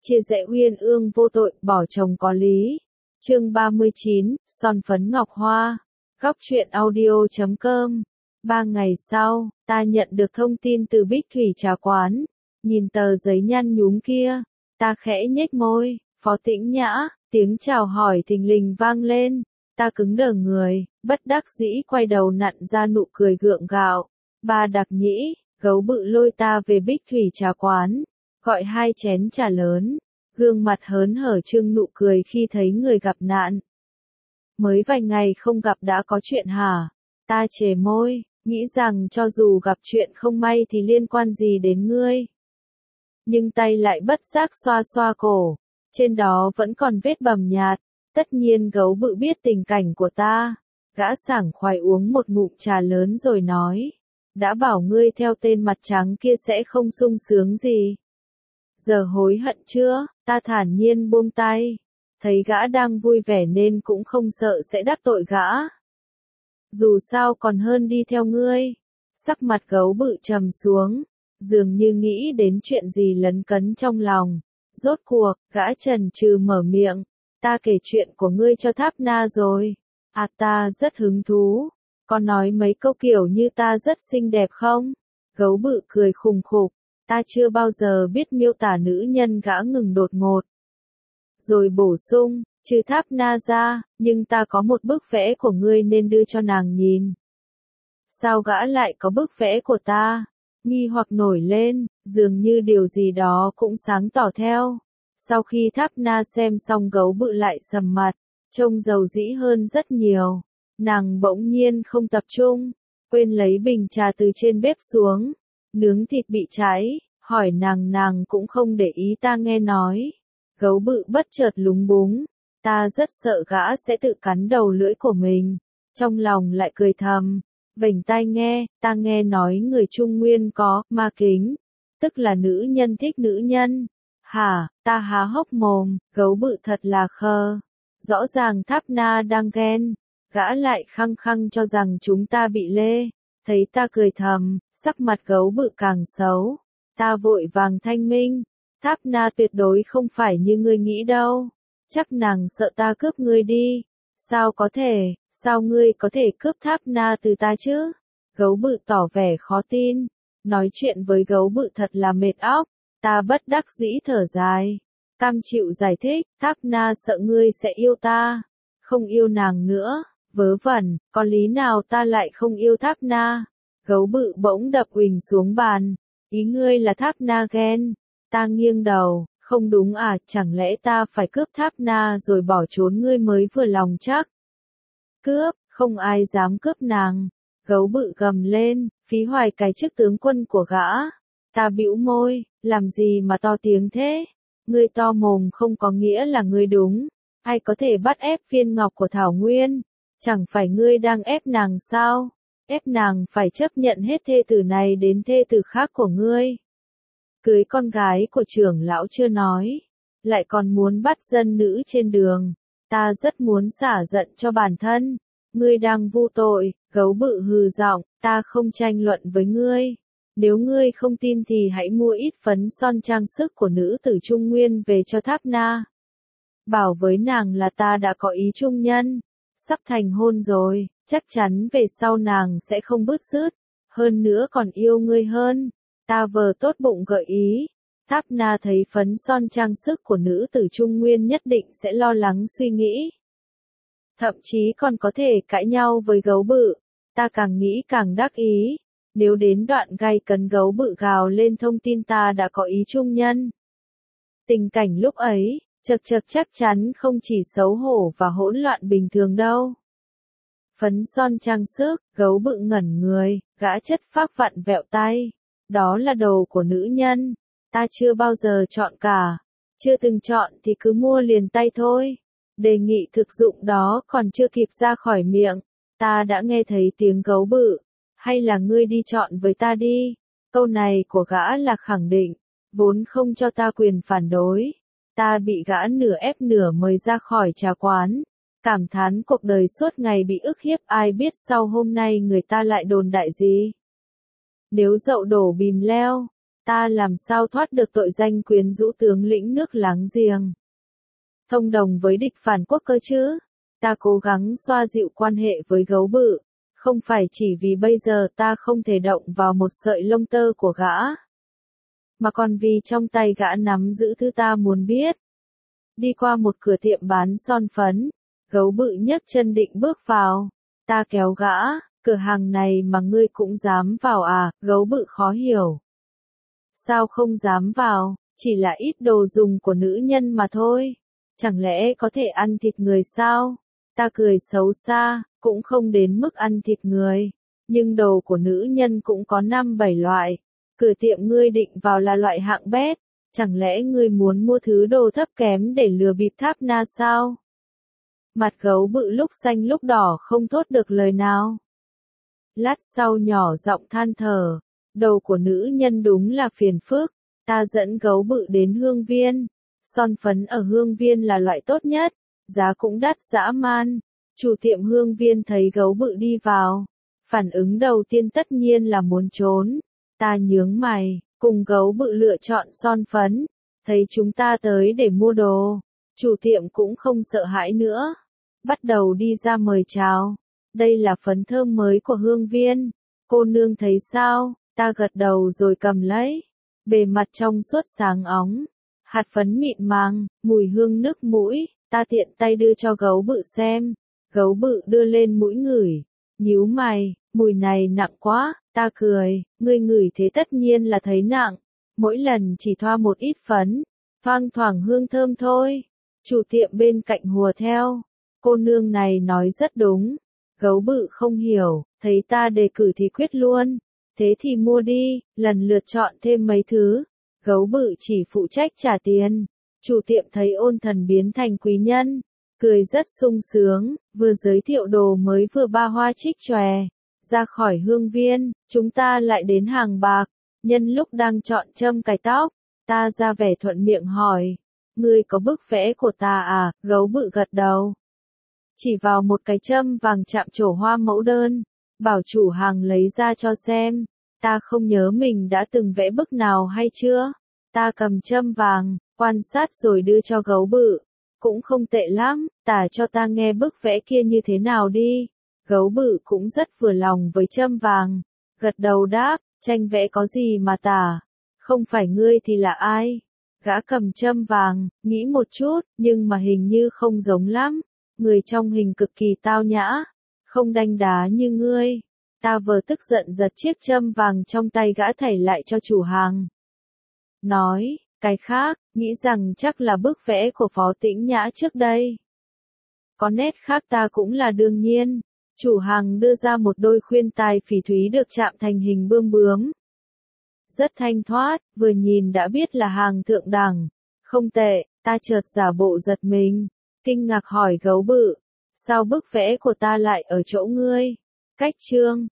chia rẽ uyên ương vô tội, bỏ chồng có lý. Chương 39, son phấn ngọc hoa. Góc truyện audio.com. 3 ngày sau, ta nhận được thông tin từ Bích Thủy trà quán. Nhìn tờ giấy nhăn nhúm kia, ta khẽ nhếch môi. Phó Tĩnh Nhã, tiếng chào hỏi thình lình vang lên. Ta cứng đờ người, bất đắc dĩ quay đầu nặn ra nụ cười gượng gạo. Ba Đặc Nhĩ, gấu bự lôi ta về Bích Thủy trà quán, gọi 2 chén trà lớn, gương mặt hớn hở trưng nụ cười khi thấy người gặp nạn. Mới vài ngày không gặp đã có chuyện hả? Ta chề môi, nghĩ rằng cho dù gặp chuyện không may thì liên quan gì đến ngươi. Nhưng tay lại bất giác xoa xoa cổ, trên đó vẫn còn vết bầm nhạt. Tất nhiên gấu bự biết tình cảnh của ta. Gã sảng khoái uống một ngụm trà lớn rồi nói. Đã bảo ngươi theo tên mặt trắng kia sẽ không sung sướng gì. Giờ hối hận chưa? Ta thản nhiên buông tay. Thấy gã đang vui vẻ nên cũng không sợ sẽ đắc tội gã. Dù sao còn hơn đi theo ngươi. Sắc mặt gấu bự trầm xuống. Dường như nghĩ đến chuyện gì lấn cấn trong lòng. Rốt cuộc, gã chần chừ mở miệng. Ta kể chuyện của ngươi cho Tháp Na rồi. À, ta rất hứng thú. Có nói mấy câu kiểu như ta rất xinh đẹp không? Gấu bự cười khùng khục. Ta chưa bao giờ biết miêu tả nữ nhân. Gã ngừng đột ngột. Rồi bổ sung, trừ Tháp Na ra, nhưng ta có một bức vẽ của ngươi nên đưa cho nàng nhìn. Sao gã lại có bức vẽ của ta? Nghi hoặc nổi lên, dường như điều gì đó cũng sáng tỏ theo. Sau khi Tháp Na xem xong gấu bự lại sầm mặt, trông dầu dĩ hơn rất nhiều. Nàng bỗng nhiên không tập trung, quên lấy bình trà từ trên bếp xuống. Nướng thịt bị cháy, hỏi nàng cũng không để ý ta nghe nói. Gấu bự bất chợt lúng búng, ta rất sợ gã sẽ tự cắn đầu lưỡi của mình. Trong lòng lại cười thầm, vểnh tai nghe, ta nghe nói người Trung Nguyên có ma kính, tức là nữ nhân thích nữ nhân. Hả, ta há hốc mồm, gấu bự thật là khờ. Rõ ràng Tháp Na đang ghen, gã lại khăng khăng cho rằng chúng ta bị lê. Thấy ta cười thầm, sắc mặt gấu bự càng xấu. Ta vội vàng thanh minh, Tháp Na tuyệt đối không phải như ngươi nghĩ đâu. Chắc nàng sợ ta cướp ngươi đi. Sao có thể, sao ngươi có thể cướp Tháp Na từ ta chứ? Gấu bự tỏ vẻ khó tin. Nói chuyện với gấu bự thật là mệt óc. Ta bất đắc dĩ thở dài. Cam chịu giải thích, Tháp Na sợ ngươi sẽ yêu ta. Không yêu nàng nữa. Vớ vẩn, có lý nào ta lại không yêu Tháp Na? Gấu bự bỗng đập uỳnh xuống bàn. Ý ngươi là Tháp Na ghen. Ta nghiêng đầu, không đúng à, chẳng lẽ ta phải cướp Tháp Na rồi bỏ trốn ngươi mới vừa lòng chắc? Cướp, không ai dám cướp nàng. Gấu bự gầm lên, phí hoài cái chức tướng quân của gã. Ta bĩu môi, làm gì mà to tiếng thế? Ngươi to mồm không có nghĩa là ngươi đúng. Ai có thể bắt ép viên ngọc của Thảo Nguyên? Chẳng phải ngươi đang ép nàng sao? Ép nàng phải chấp nhận hết thê tử này đến thê tử khác của ngươi. Cưới con gái của trưởng lão chưa nói, lại còn muốn bắt dân nữ trên đường. Ta rất muốn xả giận cho bản thân. Ngươi đang vu tội, gấu bự hừ giọng, ta không tranh luận với ngươi. Nếu ngươi không tin thì hãy mua ít phấn son trang sức của nữ tử Trung Nguyên về cho Tháp Na. Bảo với nàng là ta đã có ý trung nhân. Sắp thành hôn rồi, chắc chắn về sau nàng sẽ không bứt rứt. Hơn nữa còn yêu ngươi hơn. Ta vờ tốt bụng gợi ý. Tháp Na thấy phấn son trang sức của nữ tử Trung Nguyên nhất định sẽ lo lắng suy nghĩ. Thậm chí còn có thể cãi nhau với gấu bự. Ta càng nghĩ càng đắc ý. Nếu đến đoạn gay cấn gấu bự gào lên thông tin ta đã có ý trung nhân. Tình cảnh lúc ấy, chật chắc chắn không chỉ xấu hổ và hỗn loạn bình thường đâu. Phấn son trang sức, gấu bự ngẩn người, gã chất phác vặn vẹo tay. Đó là đồ của nữ nhân. Ta chưa bao giờ chọn cả. Chưa từng chọn thì cứ mua liền tay thôi. Đề nghị thực dụng đó còn chưa kịp ra khỏi miệng. Ta đã nghe thấy tiếng gấu bự. Hay là ngươi đi chọn với ta đi. Câu này của gã là khẳng định. Vốn không cho ta quyền phản đối. Ta bị gã nửa ép nửa mời ra khỏi trà quán. Cảm thán cuộc đời suốt ngày bị ức hiếp, ai biết sau hôm nay người ta lại đồn đại gì. Nếu dậu đổ bìm leo, ta làm sao thoát được tội danh quyến rũ tướng lĩnh nước láng giềng. Thông đồng với địch phản quốc cơ chứ. Ta cố gắng xoa dịu quan hệ với gấu bự, không phải chỉ vì bây giờ ta không thể động vào một sợi lông tơ của gã, mà còn vì trong tay gã nắm giữ thứ ta muốn biết. Đi qua một cửa tiệm bán son phấn, gấu bự nhấc chân định bước vào. Ta kéo gã, cửa hàng này mà ngươi cũng dám vào à, gấu bự khó hiểu. Sao không dám vào, chỉ là ít đồ dùng của nữ nhân mà thôi. Chẳng lẽ có thể ăn thịt người sao? Ta cười xấu xa, cũng không đến mức ăn thịt người. Nhưng đồ của nữ nhân cũng có 5-7 loại. Cửa tiệm ngươi định vào là loại hạng bét. Chẳng lẽ ngươi muốn mua thứ đồ thấp kém để lừa bịp Tháp Na sao? Mặt gấu bự lúc xanh lúc đỏ không thốt được lời nào. Lát sau nhỏ giọng than thở. Đồ của nữ nhân đúng là phiền phức. Ta dẫn gấu bự đến Hương Viên. Son phấn ở Hương Viên là loại tốt nhất. Giá cũng đắt dã man. Chủ tiệm Hương Viên thấy gấu bự đi vào. Phản ứng đầu tiên tất nhiên là muốn trốn. Ta nhướng mày, cùng gấu bự lựa chọn son phấn. Thấy chúng ta tới để mua đồ. Chủ tiệm cũng không sợ hãi nữa. Bắt đầu đi ra mời chào. Đây là phấn thơm mới của Hương Viên. Cô nương thấy sao? Ta gật đầu rồi cầm lấy. Bề mặt trong suốt sáng óng. Hạt phấn mịn màng, mùi hương nức mũi. Ta tiện tay đưa cho gấu bự xem. Gấu bự đưa lên mũi ngửi. Nhíu mày, mùi này nặng quá. Ta cười, ngươi ngửi thế tất nhiên là thấy nặng. Mỗi lần chỉ thoa một ít phấn. Thoang thoảng hương thơm thôi. Chủ tiệm bên cạnh hùa theo. Cô nương này nói rất đúng. Gấu bự không hiểu, thấy ta đề cử thì quyết luôn. Thế thì mua đi, lần lượt chọn thêm mấy thứ. Gấu bự chỉ phụ trách trả tiền. Chủ tiệm thấy ôn thần biến thành quý nhân. Cười rất sung sướng, vừa giới thiệu đồ mới vừa ba hoa trích chòe. Ra khỏi Hương Viên, chúng ta lại đến hàng bạc. Nhân lúc đang chọn châm cài tóc, ta ra vẻ thuận miệng hỏi. Ngươi có bức vẽ của ta à? Gấu bự gật đầu. Chỉ vào một cái châm vàng chạm trổ hoa mẫu đơn. Bảo chủ hàng lấy ra cho xem. Ta không nhớ mình đã từng vẽ bức nào hay chưa. Ta cầm châm vàng, quan sát rồi đưa cho gấu bự. Cũng không tệ lắm, tả cho ta nghe bức vẽ kia như thế nào đi. Gấu bự cũng rất vừa lòng với châm vàng. Gật đầu đáp, tranh vẽ có gì mà tả. Không phải ngươi thì là ai? Gã cầm châm vàng, nghĩ một chút, nhưng mà hình như không giống lắm. Người trong hình cực kỳ tao nhã. Không đanh đá như ngươi. Ta vừa tức giận giật chiếc châm vàng trong tay gã thảy lại cho chủ hàng. Nói, cái khác, nghĩ rằng chắc là bức vẽ của Phó Tĩnh Nhã trước đây. Có nét khác ta cũng là đương nhiên. Chủ hàng đưa ra một đôi khuyên tai phỉ thúy được chạm thành hình bươm bướm. Rất thanh thoát, vừa nhìn đã biết là hàng thượng đẳng. Không tệ, ta chợt giả bộ giật mình. Kinh ngạc hỏi gấu bự. Sao bức vẽ của ta lại ở chỗ ngươi? Cách chương.